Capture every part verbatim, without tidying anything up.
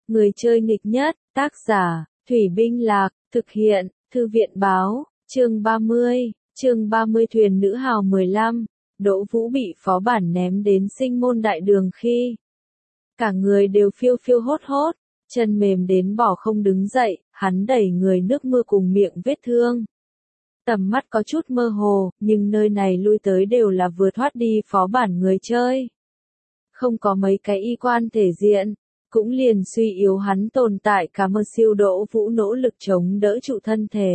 Người chơi nghịch nhất, tác giả, Thủy Binh Lạc, thực hiện, Thư viện Báo, chương ba mươi, chương ba mươi thuyền nữ hào mười lăm, Đỗ Vũ bị phó bản ném đến sinh môn đại đường khi cả người đều phiêu phiêu hốt hốt, chân mềm đến bỏ không đứng dậy, hắn đẩy người nước mưa cùng miệng vết thương. Tầm mắt có chút mơ hồ, nhưng nơi này lui tới đều là vừa thoát đi phó bản người chơi. Không có mấy cái y quan thể diện, cũng liền suy yếu hắn tồn tại cả mơ siêu Đỗ Vũ nỗ lực chống đỡ trụ thân thể.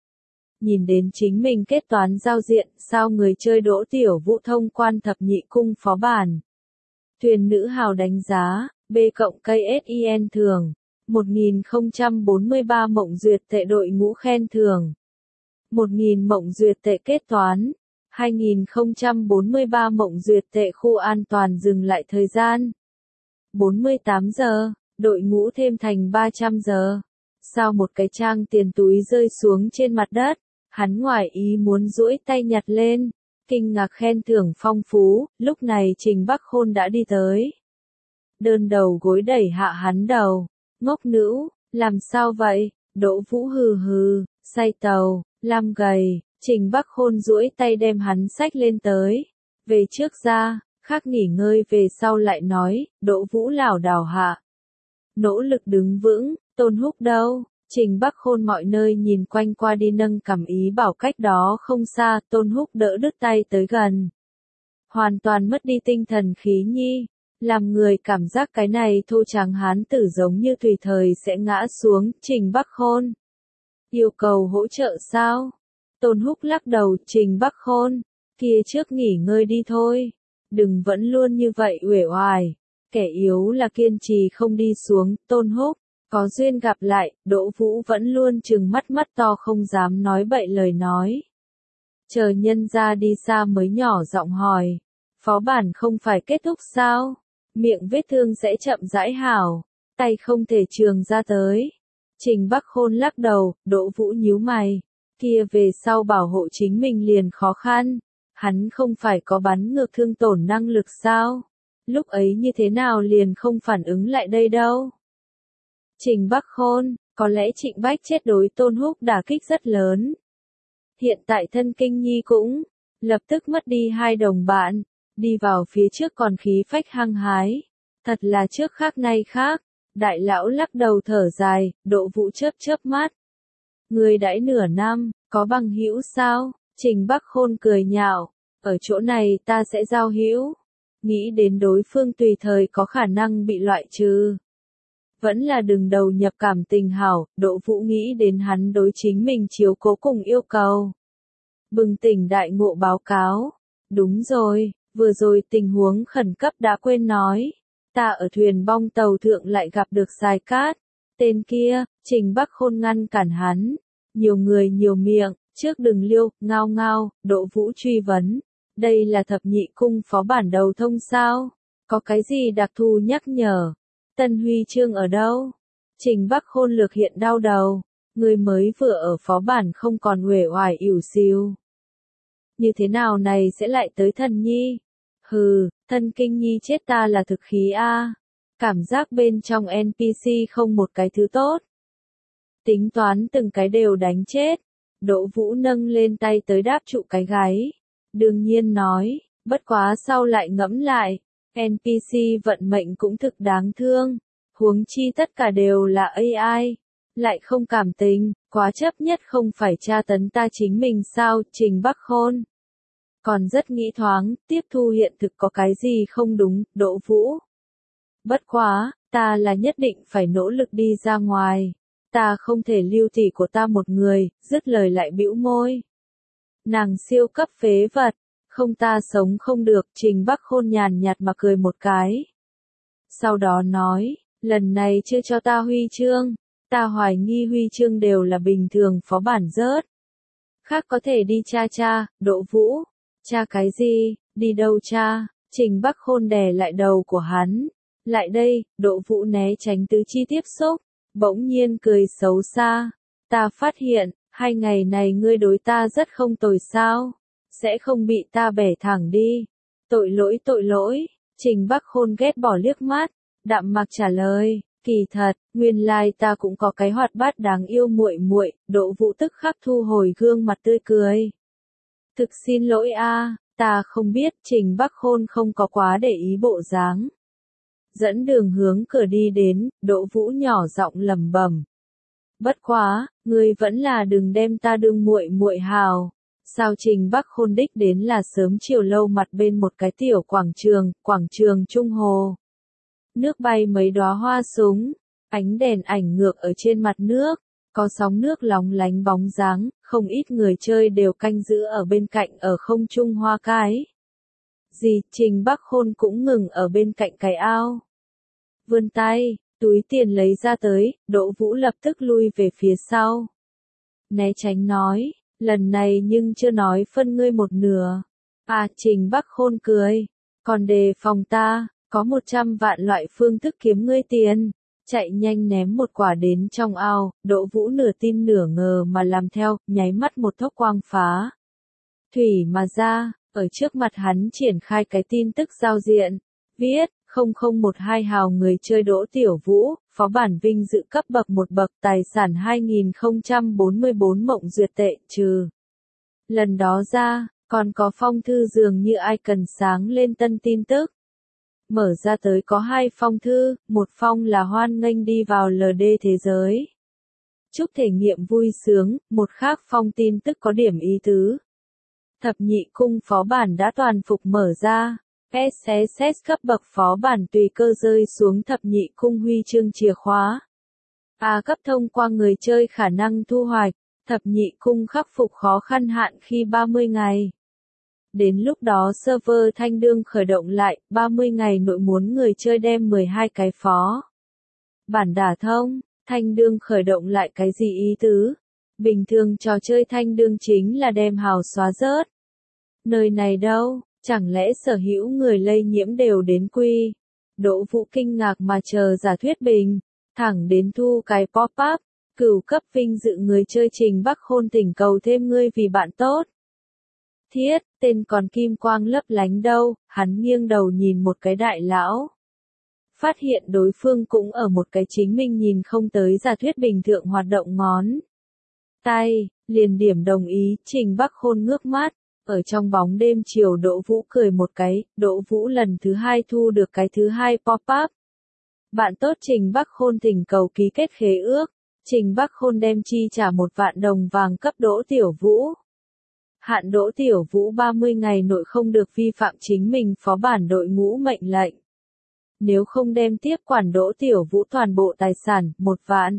Nhìn đến chính mình kết toán giao diện, sao người chơi Đỗ Tiểu Vũ thông quan thập nhị cung phó bản. Thuyền nữ hào đánh giá, B cộng K S I N thường, một nghìn không trăm bốn mươi ba mộng duyệt tệ đội ngũ khen thưởng. một nghìn mộng duyệt tệ kết toán, hai nghìn không trăm bốn mươi ba mộng duyệt tệ khu an toàn dừng lại thời gian. bốn mươi tám giờ, đội ngũ thêm thành ba trăm giờ. Sau một cái trang tiền túi rơi xuống trên mặt đất, hắn ngoài ý muốn duỗi tay nhặt lên, kinh ngạc khen thưởng phong phú, lúc này Trình Bắc Khôn đã đi tới. Đơn đầu gối đẩy hạ hắn đầu, ngốc nữ, làm sao vậy, Đỗ Vũ hừ hừ, say tàu, làm gầy, Trình Bắc Khôn duỗi tay đem hắn xách lên tới, về trước ra, khác nghỉ ngơi về sau lại nói, Đỗ Vũ lảo đảo hạ. Nỗ lực đứng vững, Tôn Húc đâu? Trình Bắc Khôn mọi nơi nhìn quanh qua đi nâng cằm ý bảo cách đó không xa, Tôn Húc đỡ đứt tay tới gần. Hoàn toàn mất đi tinh thần khí nhi, làm người cảm giác cái này thô tráng hán tử giống như tùy thời sẽ ngã xuống, Trình Bắc Khôn. Yêu cầu hỗ trợ sao? Tôn Húc lắc đầu, Trình Bắc Khôn, kia trước nghỉ ngơi đi thôi, đừng vẫn luôn như vậy uể oải, kẻ yếu là kiên trì không đi xuống, Tôn Húc. Có duyên gặp lại, Đỗ Vũ vẫn luôn trừng mắt mắt to không dám nói bậy lời nói. Chờ nhân ra đi xa mới nhỏ giọng hỏi, phó bản không phải kết thúc sao? Miệng vết thương sẽ chậm rãi hảo, tay không thể trường ra tới. Trình Bắc Khôn lắc đầu, Đỗ Vũ nhíu mày, kia về sau bảo hộ chính mình liền khó khăn, hắn không phải có bắn ngược thương tổn năng lực sao? Lúc ấy như thế nào liền không phản ứng lại đây đâu? Trình Bắc Khôn, có lẽ Trịnh Bách chết đối Tôn Húc đả kích rất lớn. Hiện tại thân kinh nhi cũng, lập tức mất đi hai đồng bạn, đi vào phía trước còn khí phách hăng hái. Thật là trước khác nay khác, đại lão lắc đầu thở dài, Đỗ Vũ chớp chớp mắt. Người đãi nửa năm, có bằng hữu sao? Trình Bắc Khôn cười nhạo, ở chỗ này ta sẽ giao hữu. Nghĩ đến đối phương tùy thời có khả năng bị loại trừ. Vẫn là đừng đầu nhập cảm tình hảo, Đỗ Vũ nghĩ đến hắn đối chính mình chiếu cố cùng yêu cầu. Bừng tỉnh đại ngộ báo cáo. Đúng rồi, vừa rồi tình huống khẩn cấp đã quên nói. Ta ở thuyền bong tàu thượng lại gặp được Sai Cát. Tên kia, Trình Bắc Khôn ngăn cản hắn. Nhiều người nhiều miệng, trước đừng liêu, ngao ngao, Đỗ Vũ truy vấn. Đây là thập nhị cung phó bản đầu thông sao? Có cái gì đặc thù nhắc nhở? Tân huy chương ở đâu? Trình Bắc Khôn lược hiện đau đầu, người mới vừa ở phó bản không còn uể oải ỉu xìu. Như thế nào này sẽ lại tới thần nhi? Hừ, thân kinh nhi chết ta là thực khí a. Cảm giác bên trong en pê xê không một cái thứ tốt. Tính toán từng cái đều đánh chết. Đỗ Vũ nâng lên tay tới đáp trụ cái gáy. Đương nhiên nói, bất quá sau lại ngẫm lại. en pê xê vận mệnh cũng thực đáng thương, huống chi tất cả đều là a i, lại không cảm tình, quá chấp nhất không phải tra tấn ta chính mình sao, Trình Bắc Khôn. Còn rất nghĩ thoáng, tiếp thu hiện thực có cái gì không đúng, Đỗ Vũ. Bất quá, ta là nhất định phải nỗ lực đi ra ngoài, ta không thể lưu tỷ của ta một người, dứt lời lại bĩu môi. Nàng siêu cấp phế vật. Không ta sống không được, Trình Bắc Khôn nhàn nhạt mà cười một cái. Sau đó nói, lần này chưa cho ta huy chương, ta hoài nghi huy chương đều là bình thường phó bản rớt. Khác có thể đi cha cha, Đỗ Vũ. Cha cái gì, đi đâu cha? Trình Bắc Khôn đè lại đầu của hắn. Lại đây, Đỗ Vũ né tránh tứ chi tiếp xúc, bỗng nhiên cười xấu xa. Ta phát hiện, hai ngày này ngươi đối ta rất không tồi sao? Sẽ không bị ta bẻ thẳng đi. Tội lỗi tội lỗi, Trình Bắc Khôn ghét bỏ liếc mắt, đạm mạc trả lời, Kỳ thật, nguyên lai ta cũng có cái hoạt bát đáng yêu muội muội, Đỗ Vũ tức khắc thu hồi gương mặt tươi cười. Thực xin lỗi a, ta không biết, Trình Bắc Khôn không có quá để ý bộ dáng. Dẫn đường hướng cửa đi đến, Đỗ Vũ nhỏ giọng lẩm bẩm. Bất quá, ngươi vẫn là đừng đem ta đương muội muội hào. Sao Trình Bắc Khôn đích đến là sớm chiều lâu mặt bên một cái tiểu quảng trường, quảng trường Trung Hồ. Nước bay mấy đóa hoa súng, ánh đèn ảnh ngược ở trên mặt nước, có sóng nước lóng lánh bóng dáng, không ít người chơi đều canh giữ ở bên cạnh ở không trung hoa cái. Gì, Trình Bắc Khôn cũng ngừng ở bên cạnh cái ao. Vươn tay, túi tiền lấy ra tới, Đỗ Vũ lập tức lui về phía sau. Né tránh nói, lần này nhưng chưa nói phân ngươi một nửa. À, Trình Bắc Khôn cười, còn đề phòng ta, có một trăm vạn loại phương thức kiếm ngươi tiền. Chạy nhanh ném một quả đến trong ao, Đỗ Vũ nửa tin nửa ngờ mà làm theo, nháy mắt một thốc quang phá. Thủy mà ra, ở trước mặt hắn triển khai cái tin tức giao diện, viết, không không một hai hào người chơi Đỗ Tiểu Vũ, phó bản vinh dự cấp bậc một bậc tài sản hai nghìn không trăm bốn mươi bốn mộng duyệt tệ trừ. Lần đó ra, còn có phong thư dường như ai cần sáng lên tân tin tức. Mở ra tới có hai phong thư, một phong là hoan nghênh đi vào lờ đê thế giới. Chúc thể nghiệm vui sướng, một khác phong tin tức có điểm ý tứ. Thập nhị cung phó bản đã toàn phục mở ra. ét ét ét cấp bậc phó bản tùy cơ rơi xuống thập nhị cung huy chương chìa khóa. A cấp thông qua người chơi khả năng thu hoạch, thập nhị cung khắc phục khó khăn hạn khi ba mươi ngày. Đến lúc đó server thanh đương khởi động lại, ba mươi ngày nội muốn người chơi đem mười hai cái phó bản đả thông, thanh đương khởi động lại cái gì ý tứ? Bình thường trò chơi thanh đương chính là đem hào xóa rớt. Nơi này đâu, chẳng lẽ sở hữu người lây nhiễm đều đến quy? Đỗ Vũ kinh ngạc mà chờ giả thuyết bình, thẳng đến thu cái pop-up, cửu cấp vinh dự người chơi Trình Bắc Khôn thỉnh cầu thêm ngươi vì bạn tốt. Thiết, tên còn kim quang lấp lánh đâu, hắn nghiêng đầu nhìn một cái đại lão. Phát hiện đối phương cũng ở một cái chính mình nhìn không tới giả thuyết bình thường hoạt động ngón tay, liền điểm đồng ý, Trình Bắc Khôn ngước mắt, ở trong bóng đêm chiều Đỗ Vũ cười một cái, Đỗ Vũ lần thứ hai thu được cái thứ hai pop-up. Bạn tốt Trình Bắc Khôn thỉnh cầu ký kết khế ước, Trình Bắc Khôn đem chi trả một vạn đồng vàng cấp Đỗ Tiểu Vũ. Hạn Đỗ Tiểu Vũ ba mươi ngày nội không được vi phạm chính mình phó bản đội ngũ mệnh lệnh. Nếu không đem tiếp quản Đỗ Tiểu Vũ toàn bộ tài sản, một vạn.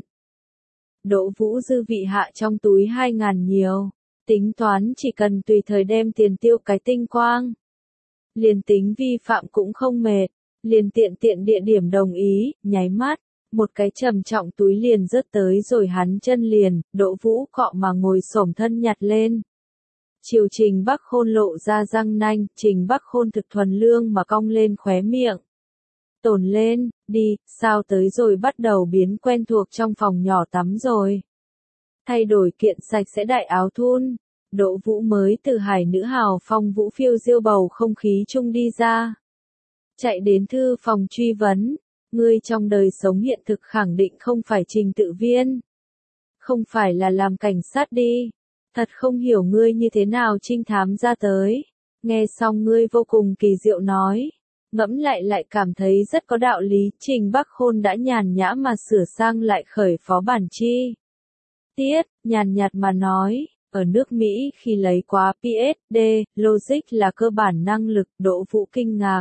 Đỗ Vũ dư vị hạ trong túi hai ngàn nhiều. Tính toán chỉ cần tùy thời đem tiền tiêu cái tinh quang. Liền tính vi phạm cũng không mệt. Liền tiện tiện địa điểm đồng ý, nháy mắt. Một cái trầm trọng túi liền rớt tới rồi hắn chân liền, Đỗ Vũ cọ mà ngồi xổm thân nhặt lên. Chiều Trình Bắc Khôn lộ ra răng nanh, Trình Bắc Khôn thực thuần lương mà cong lên khóe miệng. Tổn lên, đi, sao tới rồi bắt đầu biến quen thuộc trong phòng nhỏ tắm rồi. Thay đổi kiện sạch sẽ đại áo thun, Đỗ Vũ mới từ hải nữ hào phong vũ phiêu diêu bầu không khí chung đi ra. Chạy đến thư phòng truy vấn, ngươi trong đời sống hiện thực khẳng định không phải Trình tự viên. Không phải là làm cảnh sát đi. Thật không hiểu ngươi như thế nào trinh thám ra tới. Nghe xong ngươi vô cùng kỳ diệu nói. Ngẫm lại lại cảm thấy rất có đạo lý. Trình Bắc Khôn đã nhàn nhã mà sửa sang lại khởi phó bản chi tiết, nhàn nhạt mà nói. Ở nước Mỹ khi lấy quá pê ét đê, logic là cơ bản năng lực, Đỗ Vũ kinh ngạc.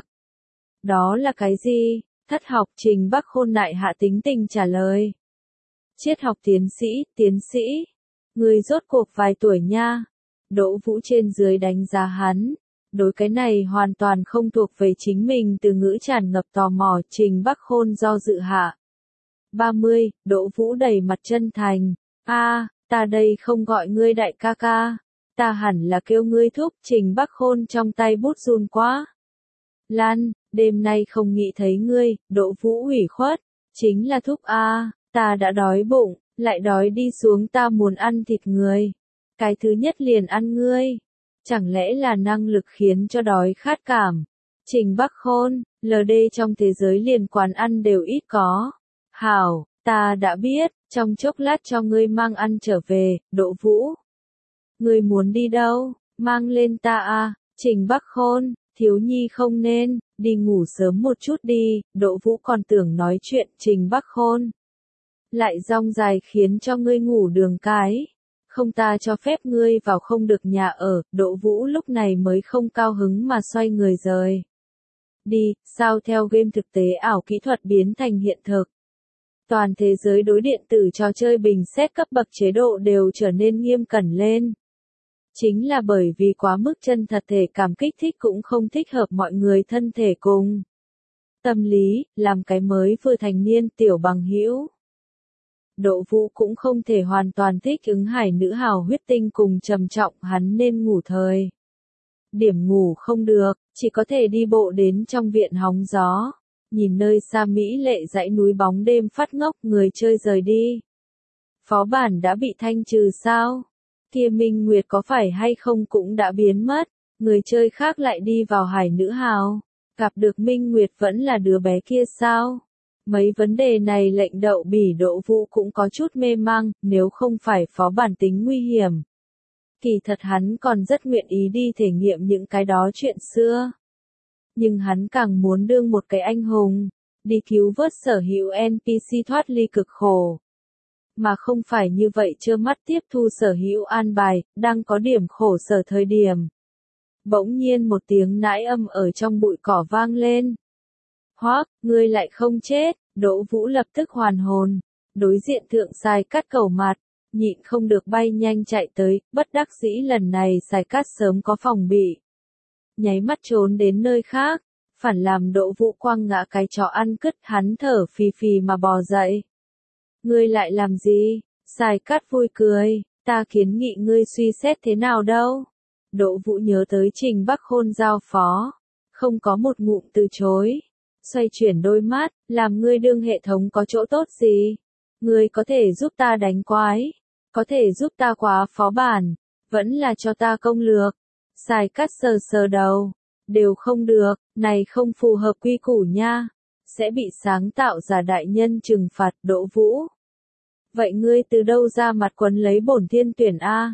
Đó là cái gì? Thất học Trình Bắc Khôn lại hạ tính tình trả lời. Triết học tiến sĩ, tiến sĩ. Người rốt cuộc vài tuổi nha. Đỗ Vũ trên dưới đánh giá hắn. Đối cái này hoàn toàn không thuộc về chính mình từ ngữ tràn ngập tò mò, Trình Bắc Khôn do dự hạ. ba mươi, Đỗ Vũ đầy mặt chân thành. A, ta đây không gọi ngươi đại ca ca. Ta hẳn là kêu ngươi thúc, Trình Bắc Khôn trong tay bút run quá. Lan, đêm nay không nghĩ thấy ngươi, Đỗ Vũ ủy khuất. Chính là thúc A, ta đã đói bụng. Lại đói đi xuống ta muốn ăn thịt người. Cái thứ nhất liền ăn ngươi. Chẳng lẽ là năng lực khiến cho đói khát cảm. Trình Bắc Khôn, lờ đê trong thế giới liền quán ăn đều ít có. Hảo, ta đã biết, trong chốc lát cho ngươi mang ăn trở về, Đỗ Vũ. Ngươi muốn đi đâu, mang lên ta à, Trình Bắc Khôn, thiếu nhi không nên, đi ngủ sớm một chút đi, Đỗ Vũ còn tưởng nói chuyện, Trình Bắc Khôn. Lại rong dài khiến cho ngươi ngủ đường cái. Không ta cho phép ngươi vào không được nhà ở, Đỗ Vũ lúc này mới không cao hứng mà xoay người rời. Đi, sao theo game thực tế ảo kỹ thuật biến thành hiện thực. Toàn thế giới đối điện tử trò chơi bình xét cấp bậc chế độ đều trở nên nghiêm cẩn lên. Chính là bởi vì quá mức chân thật thể cảm kích thích cũng không thích hợp mọi người thân thể cùng. Tâm lý, làm cái mới vừa thành niên tiểu bằng hữu. Đỗ Vũ cũng không thể hoàn toàn thích ứng hải nữ hào huyết tinh cùng trầm trọng hắn nên ngủ thời. Điểm ngủ không được, chỉ có thể đi bộ đến trong viện hóng gió. Nhìn nơi xa mỹ lệ dãy núi bóng đêm phát ngốc người chơi rời đi. Phó bản đã bị thanh trừ sao? Kia Minh Nguyệt có phải hay không cũng đã biến mất, người chơi khác lại đi vào hải nữ hào. Gặp được Minh Nguyệt vẫn là đứa bé kia sao? Mấy vấn đề này lệnh Đậu Bỉ Đỗ Vũ cũng có chút mê mang, nếu không phải phó bản tính nguy hiểm. Kỳ thật hắn còn rất nguyện ý đi thể nghiệm những cái đó chuyện xưa. Nhưng hắn càng muốn đương một cái anh hùng, đi cứu vớt sở hữu en pê xê thoát ly cực khổ. Mà không phải như vậy trơ mắt tiếp thu sở hữu an bài, đang có điểm khổ sở thời điểm. Bỗng nhiên một tiếng nãi âm ở trong bụi cỏ vang lên. Hoác, ngươi lại không chết, Đỗ Vũ lập tức hoàn hồn. Đối diện thượng Sai Cát cầu mặt, nhịn không được bay nhanh chạy tới, bất đắc dĩ lần này Sai Cát sớm có phòng bị. Nháy mắt trốn đến nơi khác, phản làm Đỗ Vũ quăng ngã cái chó ăn cứt hắn thở phì phì mà bò dậy. Ngươi lại làm gì? Sai Cát vui cười, ta kiến nghị ngươi suy xét thế nào đâu. Đỗ Vũ nhớ tới Trình Bắc Khôn giao phó, không có một ngụm từ chối. Xoay chuyển đôi mắt, làm ngươi đương hệ thống có chỗ tốt gì? Ngươi có thể giúp ta đánh quái, có thể giúp ta quá phó bản, vẫn là cho ta công lược. Sai Cát sờ sờ đầu, đều không được, này không phù hợp quy củ nha, sẽ bị sáng tạo giả đại nhân trừng phạt. Đỗ Vũ. Vậy ngươi từ đâu ra mặt quấn lấy bổn thiên tuyển a?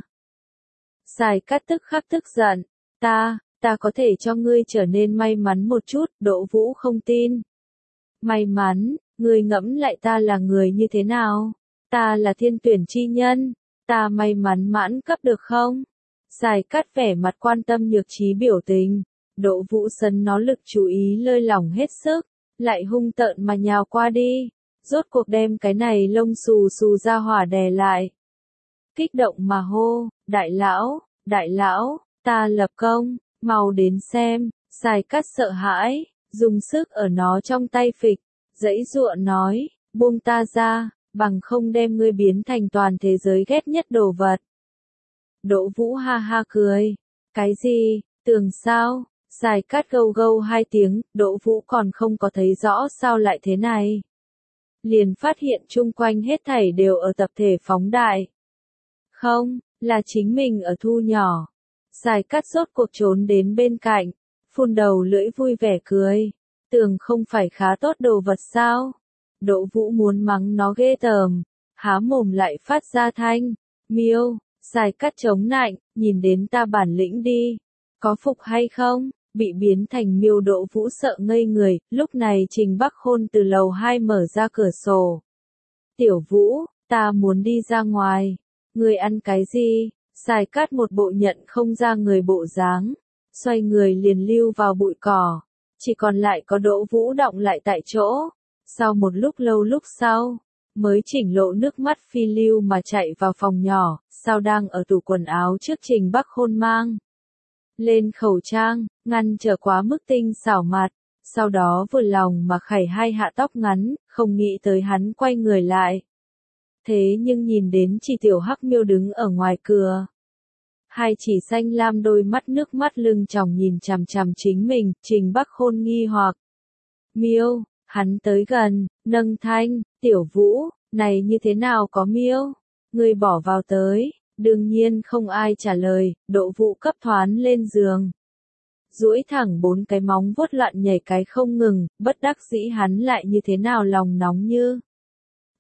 Sai Cát tức khắc tức giận, ta, ta có thể cho ngươi trở nên may mắn một chút, Đỗ Vũ không tin. May mắn, ngươi ngẫm lại ta là người như thế nào? Ta là thiên tuyển chi nhân, ta may mắn mãn cấp được không? Sai Cát vẻ mặt quan tâm nhược trí biểu tình, Đỗ Vũ sấn nó lực chú ý lơi lỏng hết sức, lại hung tợn mà nhào qua đi, rốt cuộc đem cái này lông xù xù ra hỏa đè lại. Kích động mà hô, đại lão, đại lão, ta lập công, mau đến xem. Sai Cát sợ hãi, dùng sức ở nó trong tay phịch, giãy giụa nói, buông ta ra, bằng không đem ngươi biến thành toàn thế giới ghét nhất đồ vật. Đỗ Vũ ha ha cười, cái gì, tưởng sao? Sai Cát gâu gâu hai tiếng, Đỗ Vũ còn không có thấy rõ sao lại thế này. Liền phát hiện chung quanh hết thảy đều ở tập thể phóng đại. Không, là chính mình ở thu nhỏ. Sai Cát rốt cuộc trốn đến bên cạnh, phun đầu lưỡi vui vẻ cười. Tưởng không phải khá tốt đồ vật sao? Đỗ Vũ muốn mắng nó ghê tởm, há mồm lại phát ra thanh, miêu. Sai Cát chống nạnh, nhìn đến ta bản lĩnh đi. Có phục hay không? Bị biến thành miêu Đỗ Vũ sợ ngây người, lúc này Trình Bắc Khôn từ lầu hai mở ra cửa sổ. Tiểu Vũ, ta muốn đi ra ngoài. Ngươi ăn cái gì? Sai Cát một bộ nhận không ra người bộ dáng, xoay người liền lưu vào bụi cỏ. Chỉ còn lại có Đỗ Vũ đọng lại tại chỗ. Sau một lúc lâu lúc sau, mới chỉnh lộ nước mắt phi lưu mà chạy vào phòng nhỏ, sao đang ở tủ quần áo trước Trình Bắc Khôn mang lên khẩu trang, ngăn trở quá mức tinh xảo mặt, sau đó vừa lòng mà khẩy hai hạ tóc ngắn, không nghĩ tới hắn quay người lại. Thế nhưng nhìn đến chỉ tiểu hắc miêu đứng ở ngoài cửa. Hai chỉ xanh lam đôi mắt nước mắt lưng tròng nhìn chằm chằm chính mình, Trình Bắc Khôn nghi hoặc. Miêu, hắn tới gần, nâng thanh, Tiểu Vũ, này như thế nào có miêu? Ngươi bỏ vào tới. Đương nhiên không ai trả lời, Đỗ Vũ cấp thoán lên giường. Duỗi thẳng bốn cái móng vuốt loạn nhảy cái không ngừng, bất đắc dĩ hắn lại như thế nào lòng nóng như.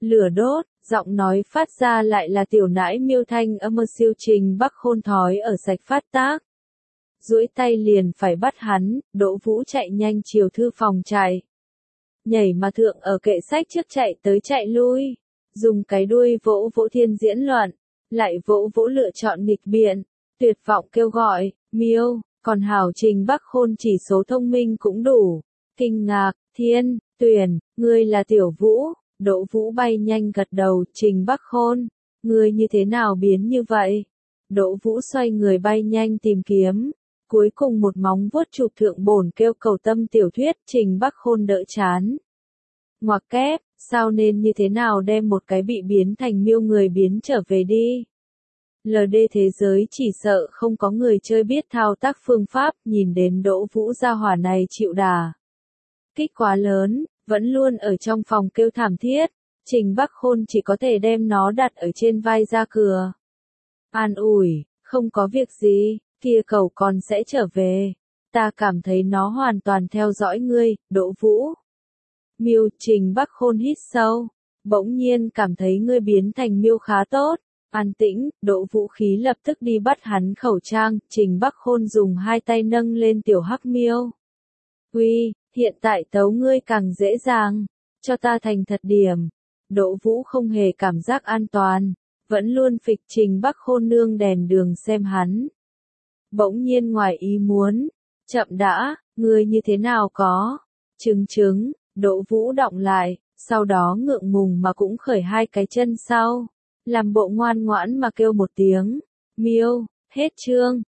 lửa đốt, giọng nói phát ra lại là tiểu nãi miêu thanh âm siêu Trình Bắc Khôn thói ở sạch phát tác. Duỗi tay liền phải bắt hắn, Đỗ Vũ chạy nhanh chiều thư phòng chạy. Nhảy mà thượng ở kệ sách trước chạy tới chạy lui, dùng cái đuôi vỗ vỗ thiên diễn loạn, lại vỗ vỗ lựa chọn nghịch biện, tuyệt vọng kêu gọi, miêu, còn hảo Trình Bắc Khôn chỉ số thông minh cũng đủ. Kinh ngạc, thiên, tuyển, ngươi là tiểu Vũ, Đỗ Vũ bay nhanh gật đầu, Trình Bắc Khôn, ngươi như thế nào biến như vậy? Đỗ Vũ xoay người bay nhanh tìm kiếm, cuối cùng một móng vuốt chụp thượng bổn kêu cầu tâm tiểu thuyết, Trình Bắc Khôn đỡ chán. Ngoặc kép, sao nên như thế nào đem một cái bị biến thành miêu người biến trở về đi? lờ đê thế giới chỉ sợ không có người chơi biết thao tác phương pháp, nhìn đến Đỗ Vũ gia hỏa này chịu đà. Kích quá lớn, vẫn luôn ở trong phòng kêu thảm thiết, Trình Bắc Khôn chỉ có thể đem nó đặt ở trên vai ra cửa. An ủi, không có việc gì, kia cậu còn sẽ trở về. Ta cảm thấy nó hoàn toàn theo dõi ngươi, Đỗ Vũ. Miêu, Trình Bắc Khôn hít sâu, bỗng nhiên cảm thấy ngươi biến thành miêu khá tốt. An tĩnh, Đỗ Vũ khí lập tức đi bắt hắn khẩu trang, Trình Bắc Khôn dùng hai tay nâng lên tiểu hắc miêu. Uy, hiện tại tấu ngươi càng dễ dàng, cho ta thành thật điểm. Đỗ Vũ không hề cảm giác an toàn, vẫn luôn phịch Trình Bắc Khôn nương đèn đường xem hắn. Bỗng nhiên ngoài ý muốn, chậm đã, ngươi như thế nào có? Trứng trứng, Đỗ Vũ động lại, sau đó ngượng ngùng mà cũng khởi hai cái chân sau, làm bộ ngoan ngoãn mà kêu một tiếng, miêu, hết chương.